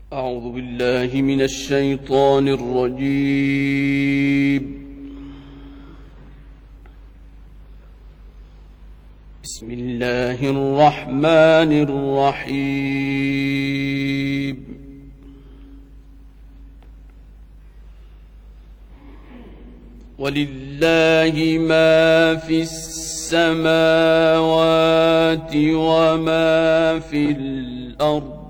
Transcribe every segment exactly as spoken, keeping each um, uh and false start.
أعوذ بالله من الشيطان الرجيم. بسم الله الرحمن الرحيم. ولله ما في السماوات وما في الأرض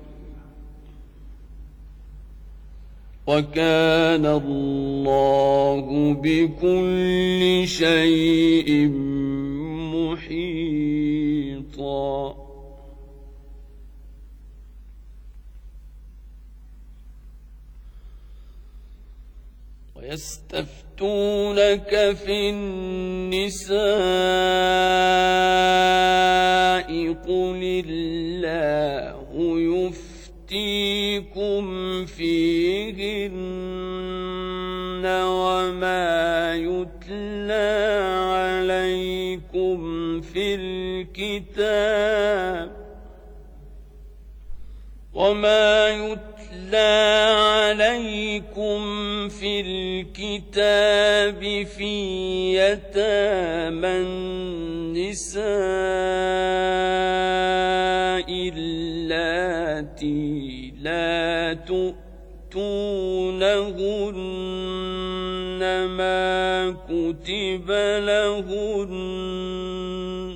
وكان الله بكل شيء محيطا. ويستفتونك في النساء قل الله يفتيكم فيهن وما يتلى عليكم في الكتاب وما يتلى عليكم في الكتاب في يتامى النساء اللاتي لا تؤتونهن ما كتب لهن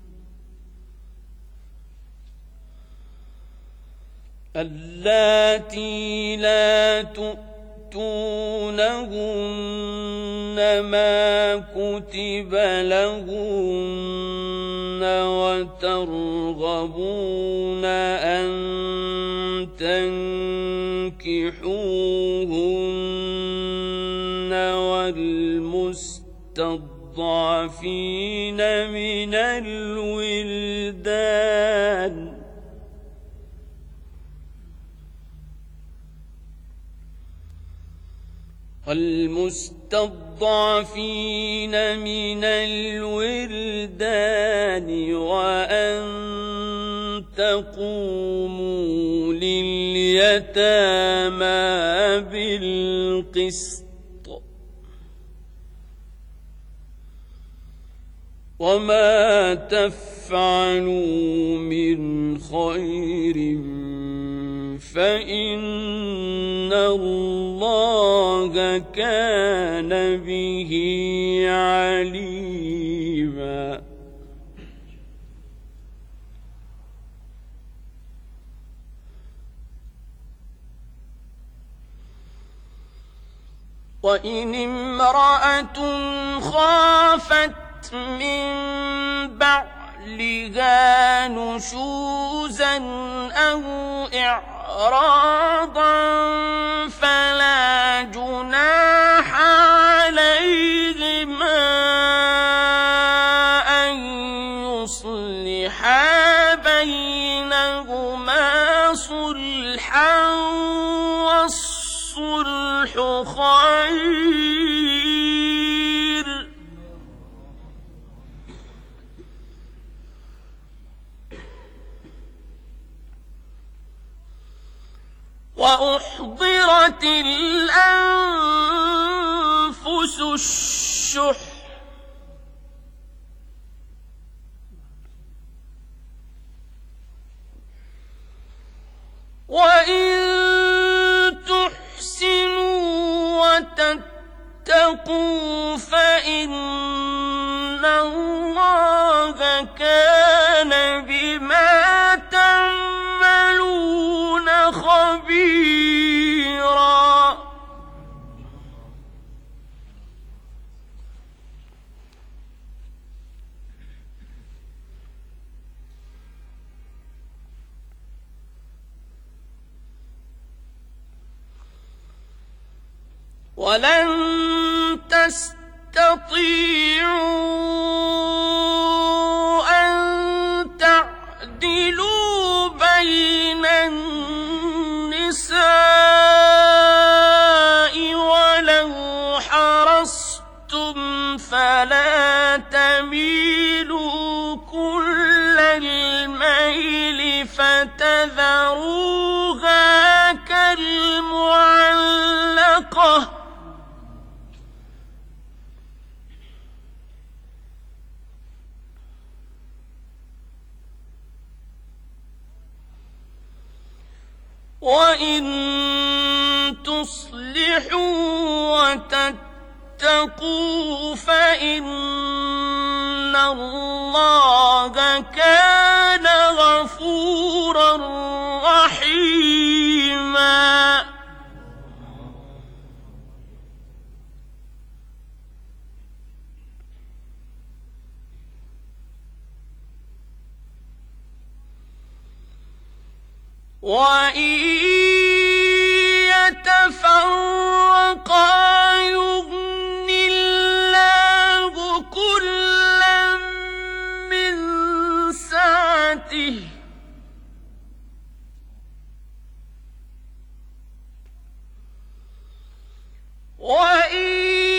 اللاتي لا تؤتونهن ما كتب لهن وترغبون أن تنكحوهن والمستضعفين من الولدان والمستضعفين من الولدان وأن تقوموا لليتامى بالقسط وما تفعلوا من خير فإن الله كان به عليما. وإن امرأة خافت من بعلها نشوزا أو إعراضا فلا جناح عليهما أن يصلحا بينهما صلحا والصلح خير. وأحضرت الأنفس الشح وإن تحسنوا وتتقوا فإن الله كان بما تعملون خبيرا. ولن تستطيعوا أن تعدلوا بين النساء ولو حرصتم فلا تميلوا كل الميل فتذروها المعلقة وإن تصلحوا وتتقوا فإن الله كان غفورا رحيما. وإن يتفرقا يغن الله كلا من سعته وإن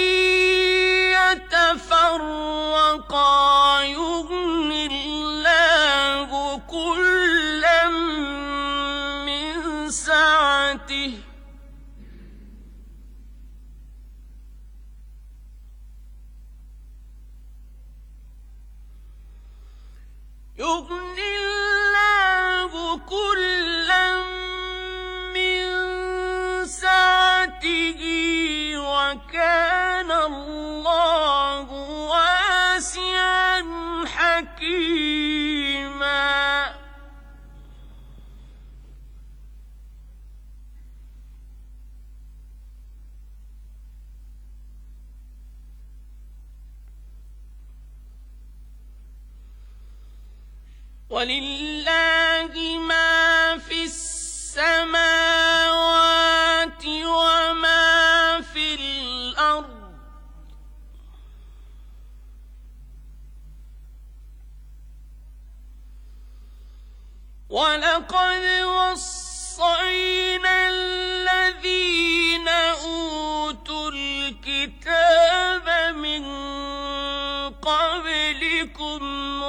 يتفرقا يغن الله كلا من سعته يغن الله كلا من سعته وكان الله واسعا حكيما. ولله ما في السماوات وما في الأرض ولقد وصينا الذين أوتوا الكتاب من قبلكم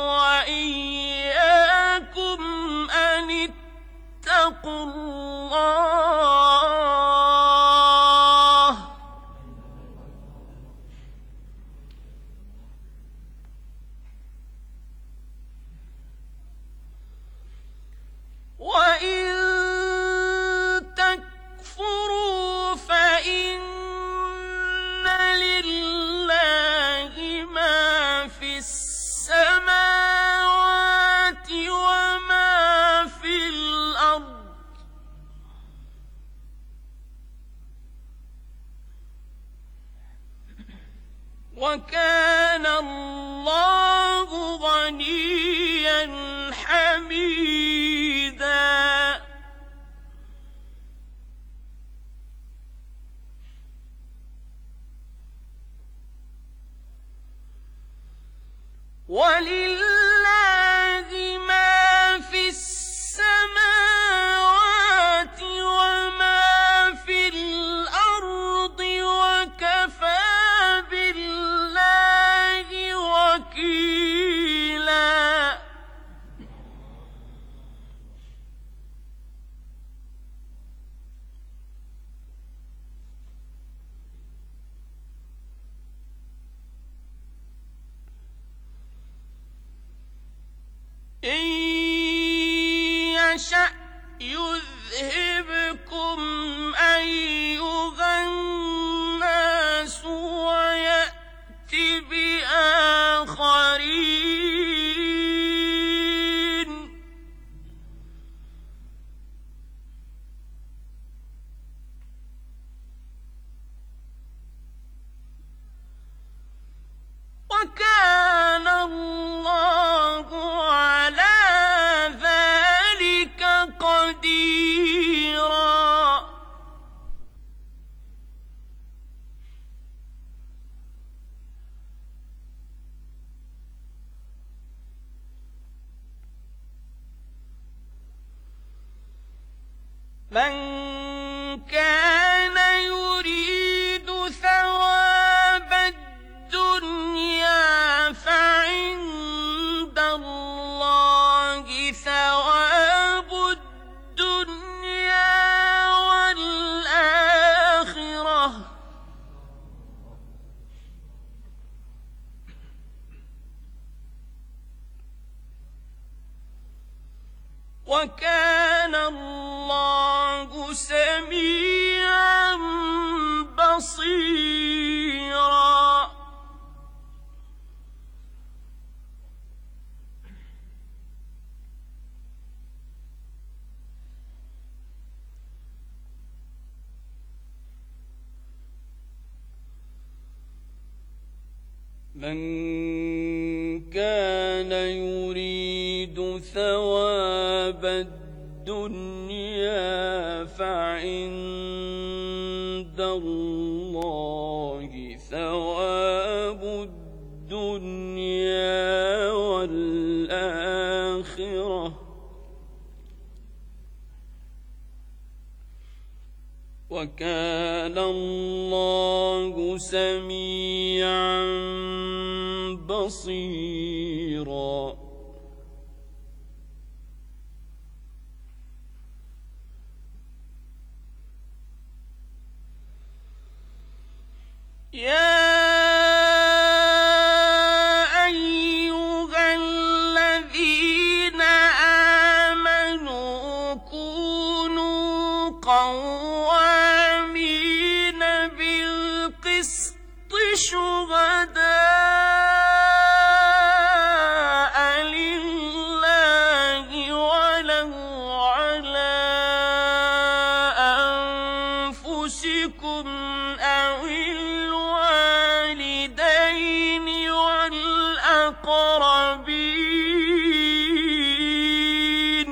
وإياكم أن اتقوا الله وإن تكفروا فإن لله ما في السماوات وما في الأرض وكان الله غنيا حميدا. ولله ما في السماوات وما في الأرض وكفى بالله وكيلا. إن يشأ يذهبكم أيها الناس ويأت بآخرين وكان الله على ذلك قديرا. من كان يريد ثواب الدنيا فعند الله ثواب الدنيا والآخرة وكان الله سميعا بصيرا. من كان يريد ثواب الدنيا فعند الله ثواب الدنيا والآخرة وكان الله سميعا بصيرا. يا أيها الذين آمنوا كونوا قوامين بالقسط شهداء لله ولو على أنفسكم أو الوالدين والأقربين.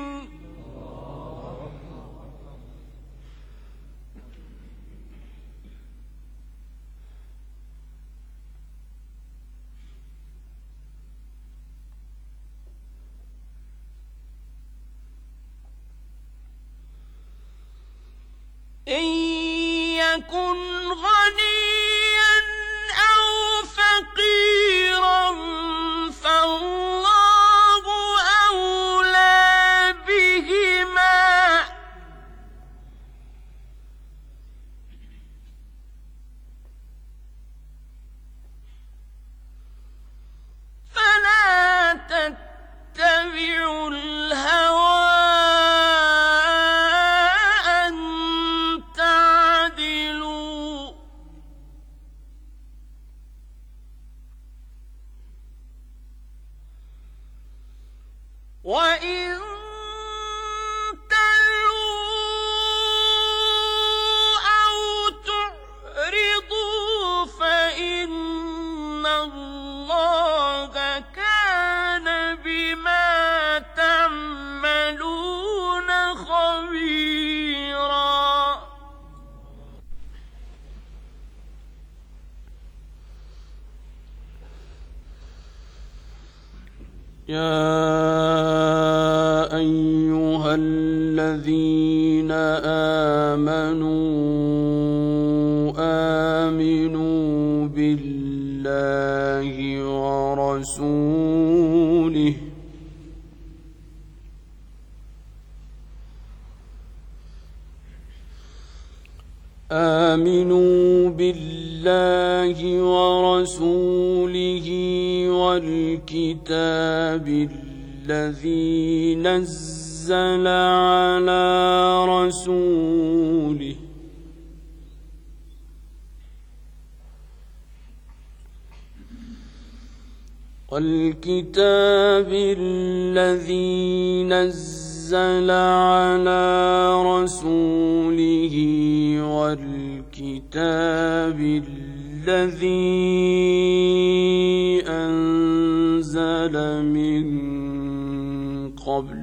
إن يكن غنيا أو فقيرا فالله أولى بهما فلا تتبعوا الهوى وإن تلووا أو تعرضوا فإن الله كان بما تعملون خبيرا. يا أيها الذين آمنوا آمنوا بالله ورسوله آمنوا بالله ورسوله والكتاب الذي نزل على رسوله والكتاب الذي نزل على رسوله والكتاب الذي أنزل من قبل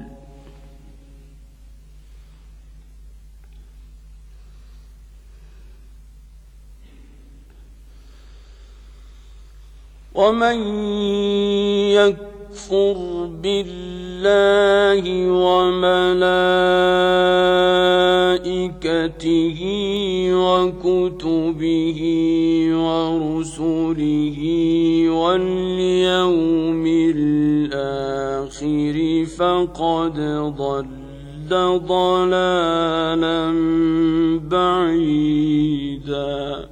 ومن يكفر بالله وملائكته وكتبه ورسله واليوم الآخر فقد ضل ضلالا بعيدا.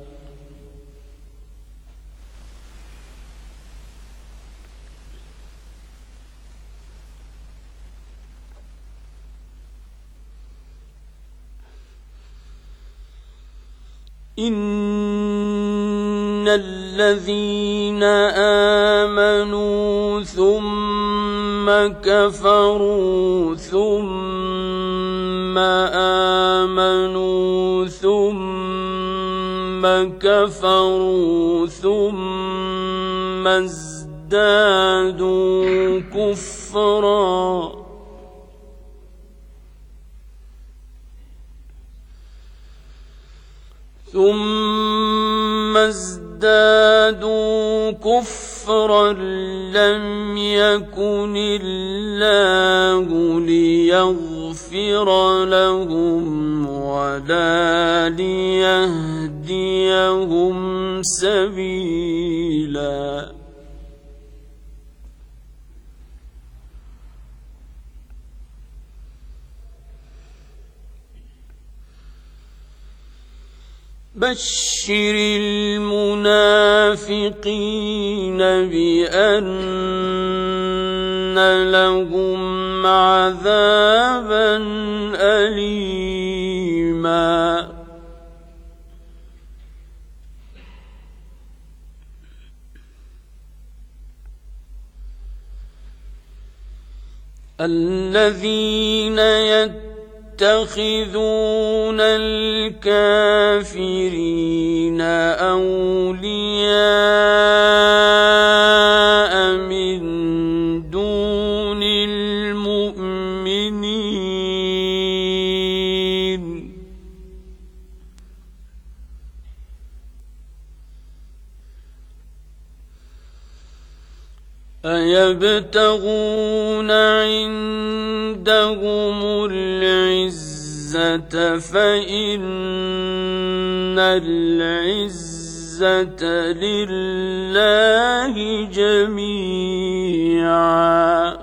إن الذين آمنوا ثم كفروا ثم آمنوا ثم كفروا ثم ازدادوا كفرا ثم ازدادوا كفرا لم يكن الله ليغفر لهم ولا ليهديهم سبيلا بشر المنافقين بأن لهم عذابا أليما الذين يتقون يتخذون الكافرين أولياء من دون المؤمنين أيبتغون عندهم العزة فإن العزة لله جميعا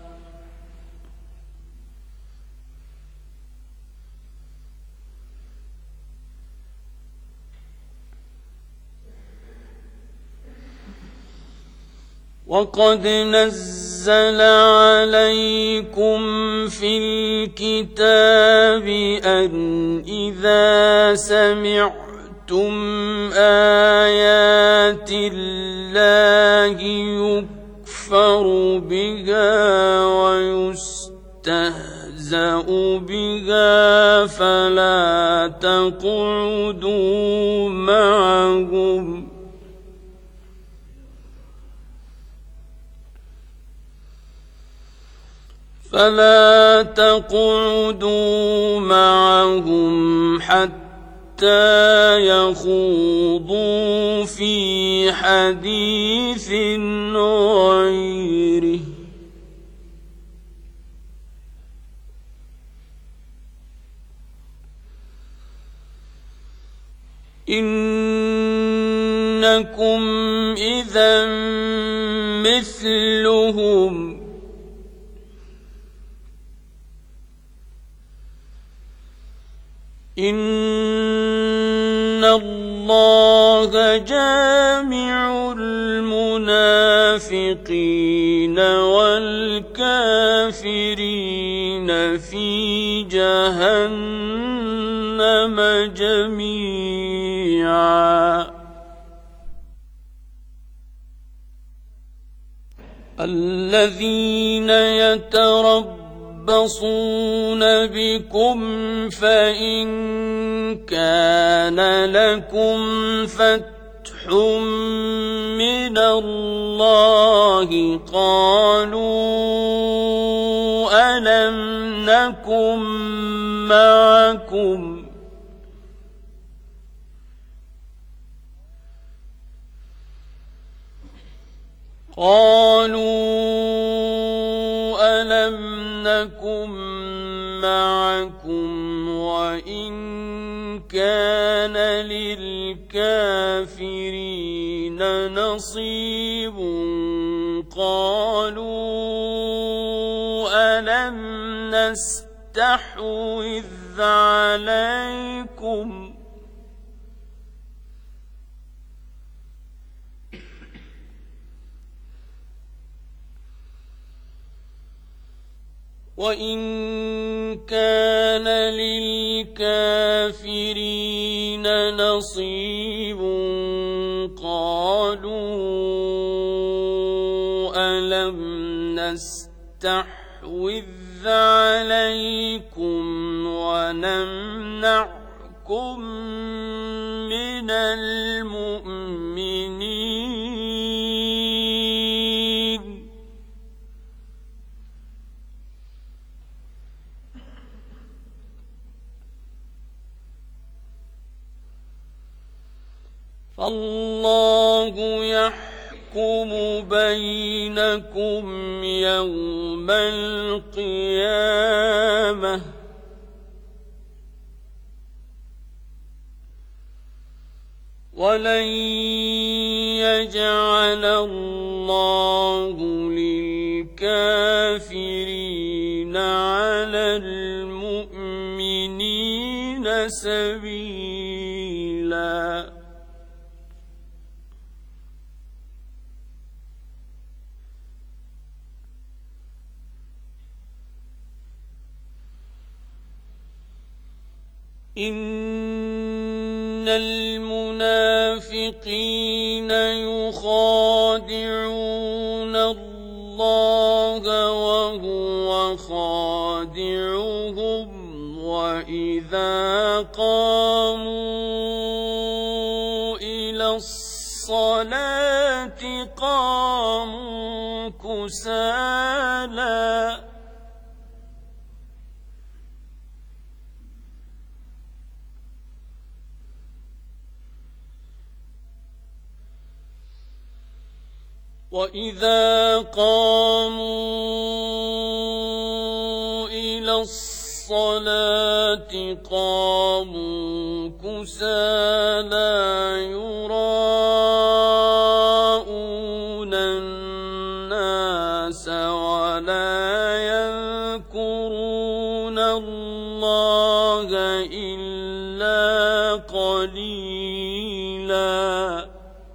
وقد نزل عليكم في الكتاب أن إذا سمعتم آيات الله يكفر بها ويستهزأ بها فلا تقعدوا معهم فلا تقعدوا معهم حتى يخوضوا في حديث غيره إنكم إذا مثلهم إن الله جامع المنافقين والكافرين في جهنم جميعا الذين يتربصون يتربصون بكم فإن كان لكم فتح من الله قالوا ألم نكن معكم قالوا ألم نكن معكم وإن كان للكافرين نصيب قالوا ألم نستحوذ عليكم وإن كان للكافرين نصيب قالوا ألم نستحوذ عليكم ونمنعكم من المؤمنين فالله يحكم بينكم يوم القيامة ولن يجعل الله للكافرين على المؤمنين سبيلا. إن المنافقين يخادعون الله وهو خادعهم وإذا قاموا إلى الصلاة قاموا كسالى وإذا قاموا إلى الصلاة قاموا كسالى يراءون الناس ولا يذكرون الله إلا قليلا.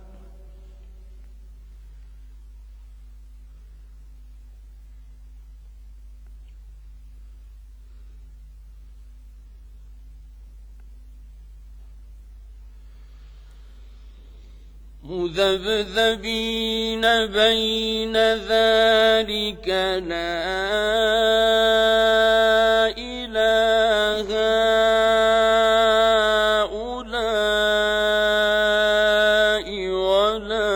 مذبذبين بين ذلك لا إله هؤلاء ولا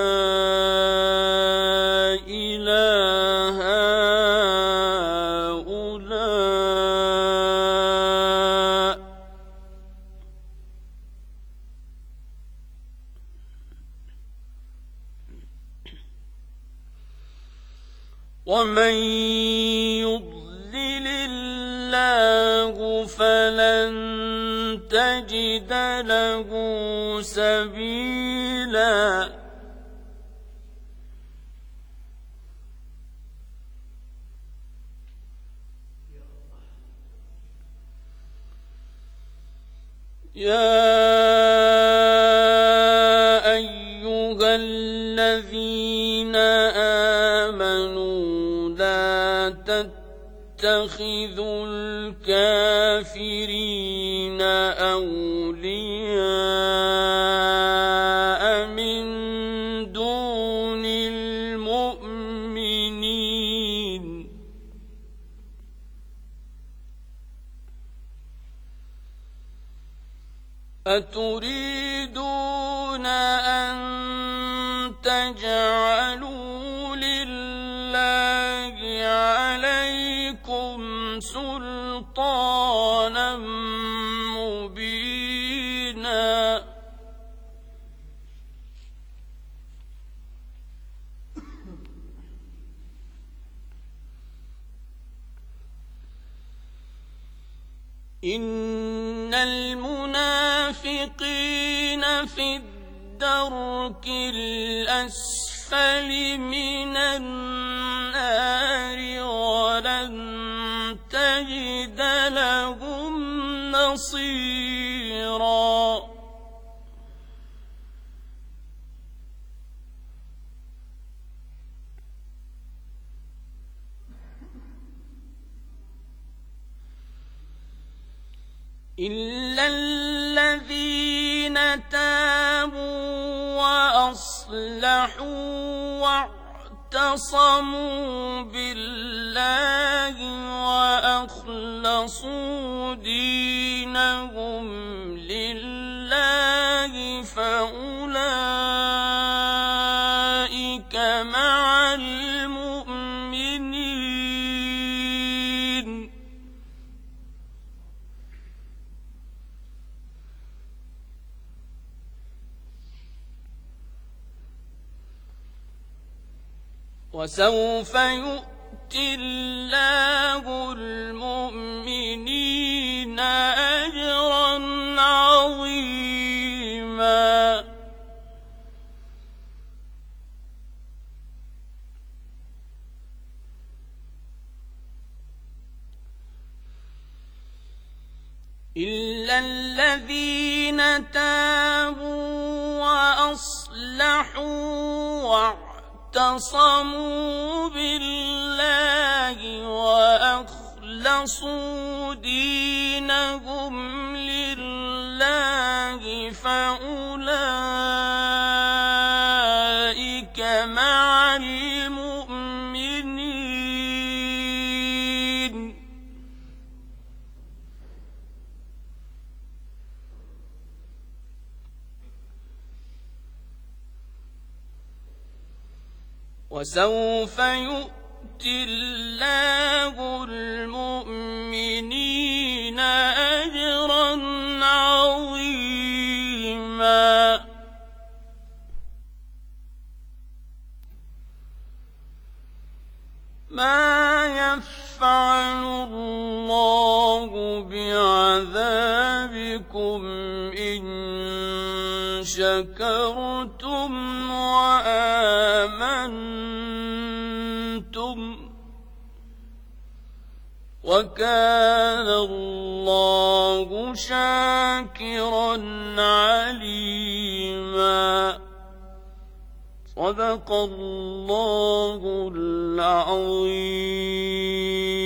إله هؤلاء ومن يضلل الله فلن تجد له سبيلا. يا أيها الذين آمنوا لا تتخذوا الكافرين أولياء من دون المؤمنين أتريدون أن تجعلوا لله عليكم سلطانا مبينا إن المنافقين في الدرك الأسفل من النار ولن تجد لهم نصيرا. إلا الذين تابوا وأصلحوا واعتصموا بالله وأخلصوا دينهم لله فأولئك مع المؤمنين وسوف يؤتي الله المؤمنين أجرا عظيما إلا الذين تابوا وأصلحوا واعتصموا بالله وأخلصوا دينهم لله فأولئك مع المؤمنين وسوف يؤتي الله المؤمنين أجرا عظيما ما يفعل الله بعذابكم إن شكرتم وآمنتم وكان الله شاكرا عليما صدق الله العظيم.